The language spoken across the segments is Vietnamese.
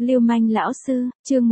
Lưu manh lão sư, chương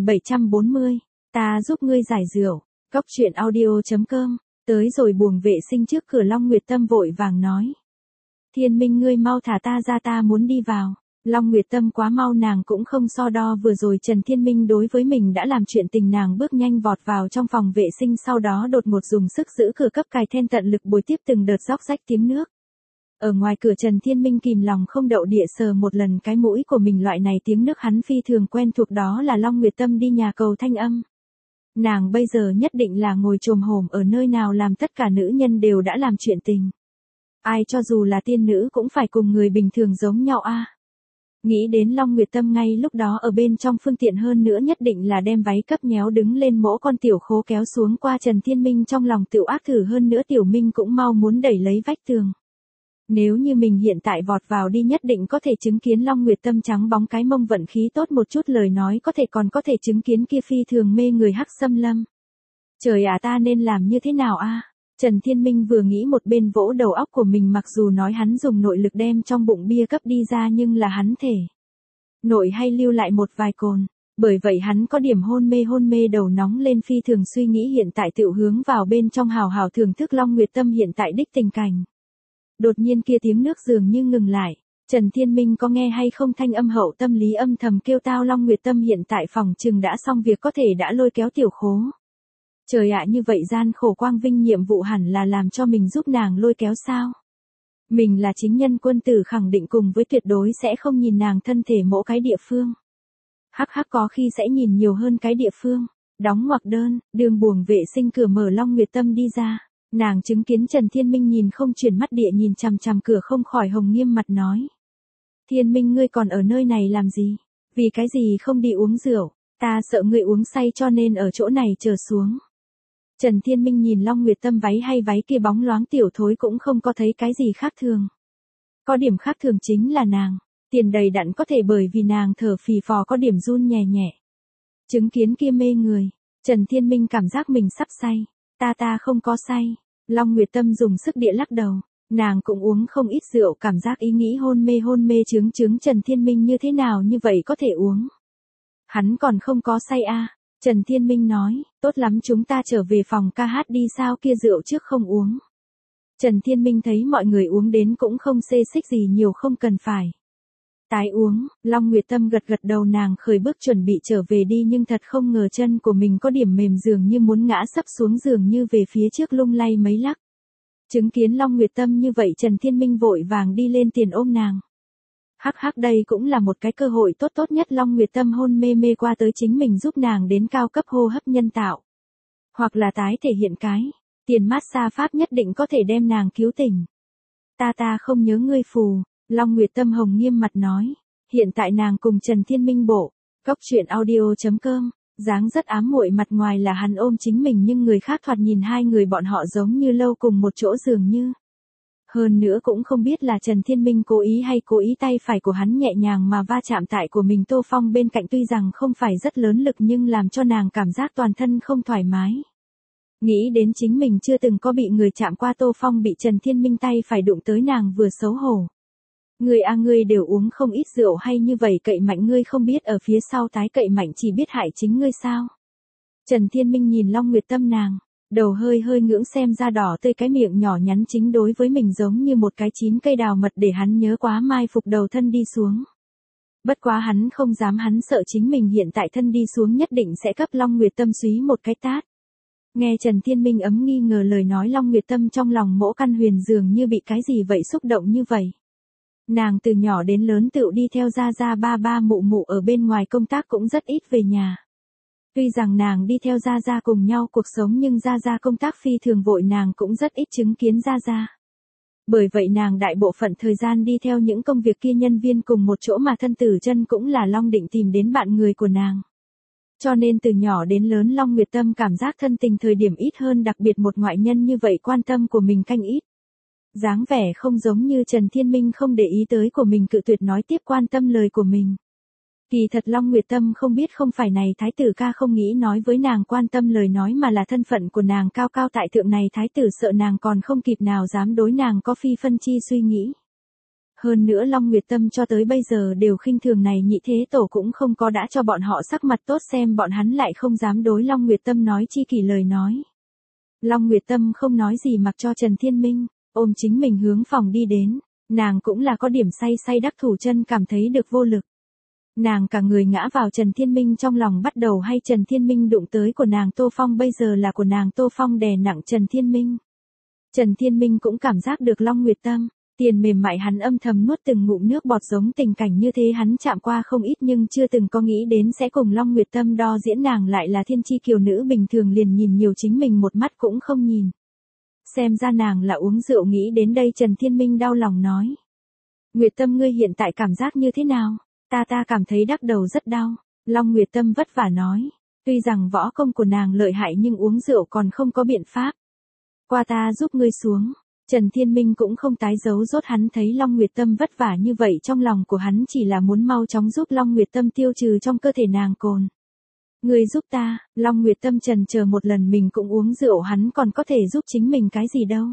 1740, ta giúp ngươi giải rượu. Cóc truyện audio.com, tới rồi buồng vệ sinh trước cửa Long Nguyệt Tâm vội vàng nói. Thiên Minh ngươi mau thả ta ra, ta muốn đi vào. Long Nguyệt Tâm quá mau, nàng cũng không so đo vừa rồi Trần Thiên Minh đối với mình đã làm chuyện tình, nàng bước nhanh vọt vào trong phòng vệ sinh, sau đó đột ngột dùng sức giữ cửa cấp cài then, tận lực bồi tiếp từng đợt róc rách tiếng nước. Ở ngoài cửa Trần Thiên Minh kìm lòng không đậu địa sờ một lần cái mũi của mình, loại này tiếng nước hắn phi thường quen thuộc, đó là Long Nguyệt Tâm đi nhà cầu thanh âm. Nàng bây giờ nhất định là ngồi chồm hổm ở nơi nào làm tất cả nữ nhân đều đã làm chuyện tình. Ai cho dù là tiên nữ cũng phải cùng người bình thường giống nhau a. Nghĩ đến Long Nguyệt Tâm ngay lúc đó ở bên trong phương tiện, hơn nữa nhất định là đem váy cấp nhéo đứng lên mỗ con tiểu khố kéo xuống qua, Trần Thiên Minh trong lòng tiểu ác thử, hơn nữa tiểu Minh cũng mau muốn đẩy lấy vách tường. Nếu như mình hiện tại vọt vào đi, nhất định có thể chứng kiến Long Nguyệt Tâm trắng bóng cái mông, vận khí tốt một chút lời nói có thể còn có thể chứng kiến kia phi thường mê người hắc xâm lâm. Trời ạ, ta nên làm như thế nào a? Trần Thiên Minh vừa nghĩ một bên vỗ đầu óc của mình, mặc dù nói hắn dùng nội lực đem trong bụng bia cấp đi ra, nhưng là hắn thể nội hay lưu lại một vài cồn. Bởi vậy hắn có điểm hôn mê, đầu nóng lên, phi thường suy nghĩ hiện tại tự hướng vào bên trong hào hào thưởng thức Long Nguyệt Tâm hiện tại đích tình cảnh. Đột nhiên kia tiếng nước dường như ngừng lại. Trần Thiên Minh có nghe hay không thanh âm hậu tâm lý âm thầm kêu tao, Long Nguyệt Tâm hiện tại phòng trừng đã xong việc, có thể đã lôi kéo tiểu khố. Trời ạ, như vậy gian khổ quang vinh nhiệm vụ hẳn là làm cho mình giúp nàng lôi kéo sao? Mình là chính nhân quân tử, khẳng định cùng với tuyệt đối sẽ không nhìn nàng thân thể mỗi cái địa phương. Hắc có khi sẽ nhìn nhiều hơn cái địa phương. Đóng ngoặc đơn, đường buồng vệ sinh cửa mở, Long Nguyệt Tâm đi ra. Nàng chứng kiến Trần Thiên Minh nhìn không chuyển mắt địa nhìn chằm chằm cửa, không khỏi hồng nghiêm mặt nói. Thiên Minh ngươi còn ở nơi này làm gì? Vì cái gì không đi uống rượu? Ta sợ ngươi uống say cho nên ở chỗ này chờ xuống. Trần Thiên Minh nhìn Long Nguyệt Tâm váy hay váy kia bóng loáng tiểu thối cũng không có thấy cái gì khác thường. Có điểm khác thường chính là nàng, tiền đầy đặn, có thể bởi vì nàng thở phì phò có điểm run nhẹ nhẹ. Chứng kiến kia mê người, Trần Thiên Minh cảm giác mình sắp say. Ta không có say. Long Nguyệt Tâm dùng sức địa lắc đầu, nàng cũng uống không ít rượu, cảm giác ý nghĩ hôn mê chứng Trần Thiên Minh như thế nào như vậy có thể uống. Hắn còn không có say a. Trần Thiên Minh nói, tốt lắm, chúng ta trở về phòng ca hát đi, sao kia rượu trước không uống. Trần Thiên Minh thấy mọi người uống đến cũng không xê xích gì nhiều, không cần phải tái uống. Long Nguyệt Tâm gật đầu, nàng khởi bước chuẩn bị trở về đi, nhưng thật không ngờ chân của mình có điểm mềm, dường như muốn ngã sấp xuống, dường như về phía trước lung lay mấy lắc. Chứng kiến Long Nguyệt Tâm như vậy, Trần Thiên Minh vội vàng đi lên tiền ôm nàng. Hắc đây cũng là một cái cơ hội tốt nhất. Long Nguyệt Tâm hôn mê qua tới, chính mình giúp nàng đến cao cấp hô hấp nhân tạo. Hoặc là tái thể hiện cái tiền massage pháp nhất định có thể đem nàng cứu tỉnh. Ta không nhớ ngươi phù. Long Nguyệt Tâm hồng nghiêm mặt nói. Hiện tại nàng cùng Trần Thiên Minh bộ. Cóc truyện audio.com. Dáng rất ám muội, mặt ngoài là hắn ôm chính mình, nhưng người khác thoạt nhìn hai người bọn họ giống như lâu cùng một chỗ dường như. Hơn nữa cũng không biết là Trần Thiên Minh cố ý hay cố ý, tay phải của hắn nhẹ nhàng mà va chạm tại của mình Tô Phong bên cạnh, tuy rằng không phải rất lớn lực nhưng làm cho nàng cảm giác toàn thân không thoải mái. Nghĩ đến chính mình chưa từng có bị người chạm qua, Tô Phong bị Trần Thiên Minh tay phải đụng tới, nàng vừa xấu hổ. Ngươi đều uống không ít rượu hay như vậy cậy mạnh, ngươi không biết ở phía sau tái cậy mạnh chỉ biết hại chính ngươi sao? Trần Thiên Minh nhìn Long Nguyệt Tâm, nàng đầu hơi ngưỡng, xem ra đỏ tươi cái miệng nhỏ nhắn chính đối với mình giống như một cái 9 cây đào mật, để hắn nhớ quá mai phục đầu thân đi xuống. Bất quá hắn không dám, hắn sợ chính mình hiện tại thân đi xuống nhất định sẽ cấp Long Nguyệt Tâm suý một cái tát. Nghe Trần Thiên Minh ấm nghi ngờ lời nói, Long Nguyệt Tâm trong lòng mỗ căn huyền dường như bị cái gì vậy xúc động như vậy. Nàng từ nhỏ đến lớn tựu đi theo gia ba mụ ở bên ngoài công tác, cũng rất ít về nhà. Tuy rằng nàng đi theo gia cùng nhau cuộc sống, nhưng gia công tác phi thường vội, nàng cũng rất ít chứng kiến gia. Bởi vậy nàng đại bộ phận thời gian đi theo những công việc kia nhân viên cùng một chỗ, mà thân tử chân cũng là Long Định tìm đến bạn người của nàng. Cho nên từ nhỏ đến lớn Long Nguyệt Tâm cảm giác thân tình thời điểm ít hơn, đặc biệt một ngoại nhân như vậy quan tâm của mình canh ít. Dáng vẻ không giống như Trần Thiên Minh không để ý tới của mình, cự tuyệt nói tiếp quan tâm lời của mình. Kỳ thật Long Nguyệt Tâm không biết, không phải này thái tử ca không nghĩ nói với nàng quan tâm lời nói, mà là thân phận của nàng cao tại thượng này thái tử sợ nàng còn không kịp nào dám đối nàng có phi phân chi suy nghĩ. Hơn nữa Long Nguyệt Tâm cho tới bây giờ đều khinh thường này nhị thế tổ cũng không có đã cho bọn họ sắc mặt tốt xem bọn hắn lại không dám đối Long Nguyệt Tâm nói chi kỷ lời nói. Long Nguyệt Tâm không nói gì mặc cho Trần Thiên Minh, ôm chính mình hướng phòng đi đến, nàng cũng là có điểm say say đắc thủ chân cảm thấy được vô lực. Nàng cả người ngã vào Trần Thiên Minh trong lòng bắt đầu hay Trần Thiên Minh đụng tới của nàng Tô Phong bây giờ là của nàng Tô Phong đè nặng Trần Thiên Minh. Trần Thiên Minh cũng cảm giác được Long Nguyệt Tâm, tiền mềm mại hắn âm thầm nuốt từng ngụm nước bọt giống tình cảnh như thế hắn chạm qua không ít nhưng chưa từng có nghĩ đến sẽ cùng Long Nguyệt Tâm đo diễn nàng lại là thiên chi kiều nữ bình thường liền nhìn nhiều chính mình một mắt cũng không nhìn. Xem ra nàng là uống rượu nghĩ đến đây Trần Thiên Minh đau lòng nói. Nguyệt Tâm ngươi hiện tại cảm giác như thế nào? Ta cảm thấy đắc đầu rất đau. Long Nguyệt Tâm vất vả nói. Tuy rằng võ công của nàng lợi hại nhưng uống rượu còn không có biện pháp. Qua ta giúp ngươi xuống. Trần Thiên Minh cũng không tái giấu rốt hắn thấy Long Nguyệt Tâm vất vả như vậy trong lòng của hắn chỉ là muốn mau chóng giúp Long Nguyệt Tâm tiêu trừ trong cơ thể nàng cồn. Ngươi giúp ta, Long Nguyệt Tâm trần chờ một lần mình cũng uống rượu hắn còn có thể giúp chính mình cái gì đâu.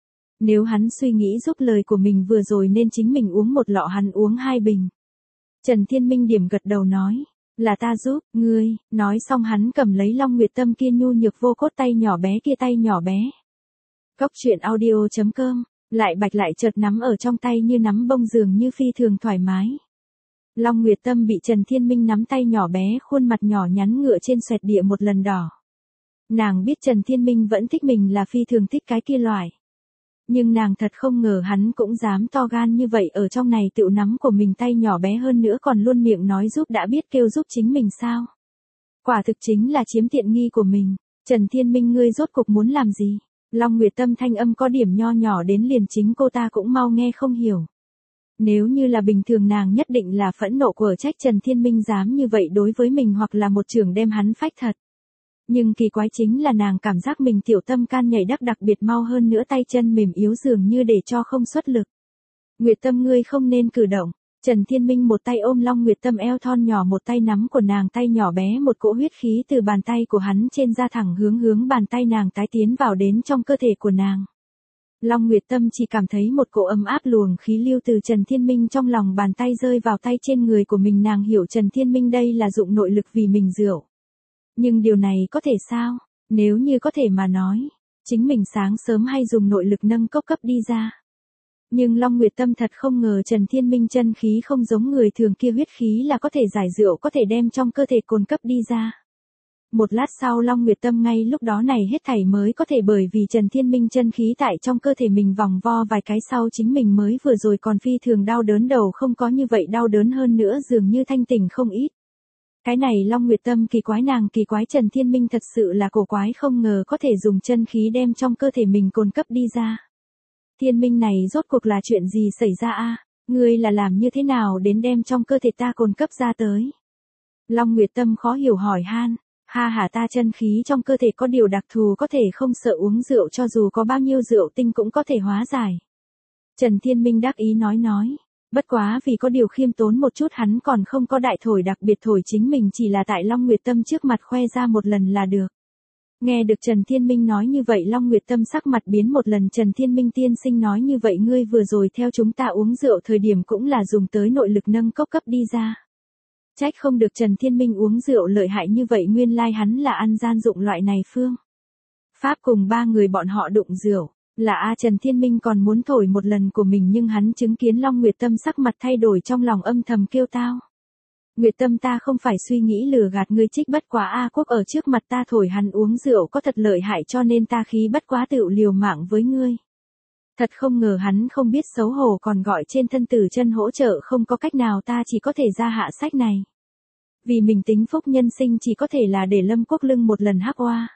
Nếu hắn suy nghĩ giúp lời của mình vừa rồi nên chính mình uống một lọ hắn uống 2 bình. Trần Thiên Minh điểm gật đầu nói, là ta giúp, ngươi, nói xong hắn cầm lấy Long Nguyệt Tâm kia nhu nhược vô cốt tay nhỏ bé kia tay nhỏ bé. Cốc truyện audio.com, lại bạch lại chợt nắm ở trong tay như nắm bông dường như phi thường thoải mái. Long Nguyệt Tâm bị Trần Thiên Minh nắm tay nhỏ bé khuôn mặt nhỏ nhắn ngựa trên xoẹt địa một lần đỏ. Nàng biết Trần Thiên Minh vẫn thích mình là phi thường thích cái kia loại. Nhưng nàng thật không ngờ hắn cũng dám to gan như vậy ở trong này tự nắm của mình tay nhỏ bé hơn nữa còn luôn miệng nói giúp đã biết kêu giúp chính mình sao. Quả thực chính là chiếm tiện nghi của mình. Trần Thiên Minh ngươi rốt cục muốn làm gì? Long Nguyệt Tâm thanh âm có điểm nho nhỏ đến liền chính cô ta cũng mau nghe không hiểu. Nếu như là bình thường nàng nhất định là phẫn nộ của trách Trần Thiên Minh dám như vậy đối với mình hoặc là một trường đem hắn phách thật. Nhưng kỳ quái chính là nàng cảm giác mình tiểu tâm can nhảy đặc biệt mau hơn nữa tay chân mềm yếu dường như để cho không xuất lực. Nguyệt Tâm ngươi không nên cử động. Trần Thiên Minh một tay ôm Long Nguyệt Tâm eo thon nhỏ một tay nắm của nàng tay nhỏ bé một cỗ huyết khí từ bàn tay của hắn trên ra thẳng hướng bàn tay nàng tái tiến vào đến trong cơ thể của nàng. Long Nguyệt Tâm chỉ cảm thấy một cỗ ấm áp luồng khí lưu từ Trần Thiên Minh trong lòng bàn tay rơi vào tay trên người của mình nàng hiểu Trần Thiên Minh đây là dụng nội lực vì mình rượu. Nhưng điều này có thể sao? Nếu như có thể mà nói, chính mình sáng sớm hay dùng nội lực nâng cốc cấp đi ra. Nhưng Long Nguyệt Tâm thật không ngờ Trần Thiên Minh chân khí không giống người thường kia huyết khí là có thể giải rượu có thể đem trong cơ thể cồn cấp đi ra. Một lát sau Long Nguyệt Tâm ngay lúc đó này hết thảy mới có thể bởi vì Trần Thiên Minh chân khí tại trong cơ thể mình vòng vo vài cái sau chính mình mới vừa rồi còn phi thường đau đớn đầu không có như vậy đau đớn hơn nữa dường như thanh tỉnh không ít. Cái này Long Nguyệt Tâm kỳ quái nàng kỳ quái Trần Thiên Minh thật sự là cổ quái không ngờ có thể dùng chân khí đem trong cơ thể mình cồn cấp đi ra. Thiên Minh này rốt cuộc là chuyện gì xảy ra a? Ngươi là làm như thế nào đến đem trong cơ thể ta cồn cấp ra tới? Long Nguyệt Tâm khó hiểu hỏi han. Ha hả ta chân khí trong cơ thể có điều đặc thù có thể không sợ uống rượu cho dù có bao nhiêu rượu tinh cũng có thể hóa giải. Trần Thiên Minh đắc ý nói. Bất quá vì có điều khiêm tốn một chút hắn còn không có đại thổi đặc biệt thổi chính mình chỉ là tại Long Nguyệt Tâm trước mặt khoe ra một lần là được. Nghe được Trần Thiên Minh nói như vậy Long Nguyệt Tâm sắc mặt biến một lần Trần Thiên Minh tiên sinh nói như vậy ngươi vừa rồi theo chúng ta uống rượu thời điểm cũng là dùng tới nội lực nâng cốc cấp đi ra. Trách không được Trần Thiên Minh uống rượu lợi hại như vậy nguyên lai hắn là ăn gian dụng loại này phương. Pháp cùng 3 người bọn họ đụng rượu, là Trần Thiên Minh còn muốn thổi một lần của mình nhưng hắn chứng kiến Long Nguyệt Tâm sắc mặt thay đổi trong lòng âm thầm kêu tao. Nguyệt Tâm ta không phải suy nghĩ lừa gạt ngươi trích bất quá Quốc ở trước mặt ta thổi hắn uống rượu có thật lợi hại cho nên ta khí bất quá tự liều mạng với ngươi. Thật không ngờ hắn không biết xấu hổ còn gọi trên thân tử chân hỗ trợ không có cách nào ta chỉ có thể ra hạ sách này. Vì mình tính phúc nhân sinh chỉ có thể là để Lâm Quốc lưng một lần hắc oa.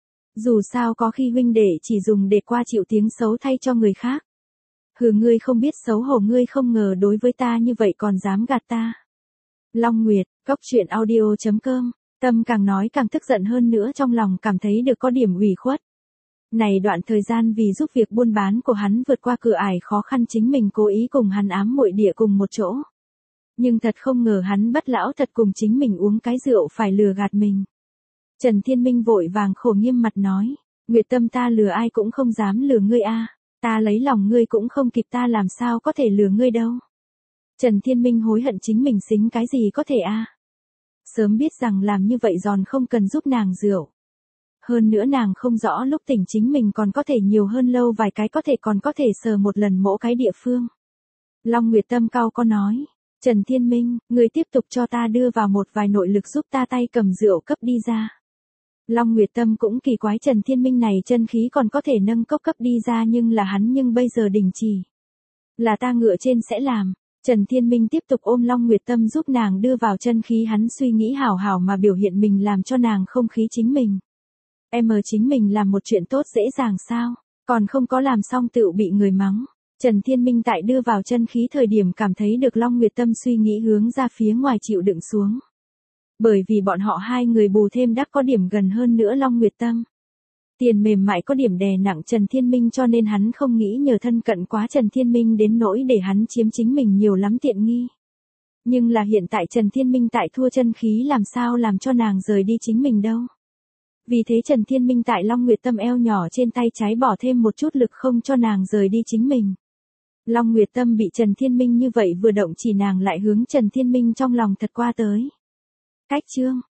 Dù sao có khi huynh đệ chỉ dùng để qua chịu tiếng xấu thay cho người khác. Hừ ngươi không biết xấu hổ ngươi không ngờ đối với ta như vậy còn dám gạt ta. Long Nguyệt, Cốc truyện audio.com, Tâm càng nói càng tức giận hơn nữa trong lòng cảm thấy được có điểm ủy khuất. Này đoạn thời gian vì giúp việc buôn bán của hắn vượt qua cửa ải khó khăn chính mình cố ý cùng hắn ám muội địa cùng một chỗ. Nhưng thật không ngờ hắn bất lão thật cùng chính mình uống cái rượu phải lừa gạt mình. Trần Thiên Minh vội vàng khổ nghiêm mặt nói, Nguyệt Tâm ta lừa ai cũng không dám lừa ngươi ta lấy lòng ngươi cũng không kịp ta làm sao có thể lừa ngươi đâu. Trần Thiên Minh hối hận chính mình xính cái gì có thể a. Sớm biết rằng làm như vậy giòn không cần giúp nàng rượu. Hơn nữa nàng không rõ lúc tỉnh chính mình còn có thể nhiều hơn lâu vài cái có thể còn có thể sờ một lần mỗi cái địa phương. Long Nguyệt Tâm cau có nói, Trần Thiên Minh, người tiếp tục cho ta đưa vào một vài nội lực giúp ta tay cầm rượu cấp đi ra. Long Nguyệt Tâm cũng kỳ quái Trần Thiên Minh này chân khí còn có thể nâng cốc cấp đi ra nhưng là hắn nhưng bây giờ đình chỉ. Là ta ngựa trên sẽ làm. Trần Thiên Minh tiếp tục ôm Long Nguyệt Tâm giúp nàng đưa vào chân khí hắn suy nghĩ hảo hảo mà biểu hiện mình làm cho nàng không khí chính mình. Chính mình làm một chuyện tốt dễ dàng sao, còn không có làm xong tựu bị người mắng. Trần Thiên Minh tại đưa vào chân khí thời điểm cảm thấy được Long Nguyệt Tâm suy nghĩ hướng ra phía ngoài chịu đựng xuống. Bởi vì bọn họ hai người bù thêm đắc có điểm gần hơn nữa Long Nguyệt Tâm. Tiền mềm mại có điểm đè nặng Trần Thiên Minh cho nên hắn không nghĩ nhờ thân cận quá Trần Thiên Minh đến nỗi để hắn chiếm chính mình nhiều lắm tiện nghi. Nhưng là hiện tại Trần Thiên Minh tại thua chân khí làm sao làm cho nàng rời đi chính mình đâu. Vì thế Trần Thiên Minh tại Long Nguyệt Tâm eo nhỏ trên tay trái bỏ thêm một chút lực không cho nàng rời đi chính mình. Long Nguyệt Tâm bị Trần Thiên Minh như vậy vừa động chỉ nàng lại hướng Trần Thiên Minh trong lòng thật qua tới. Cách chương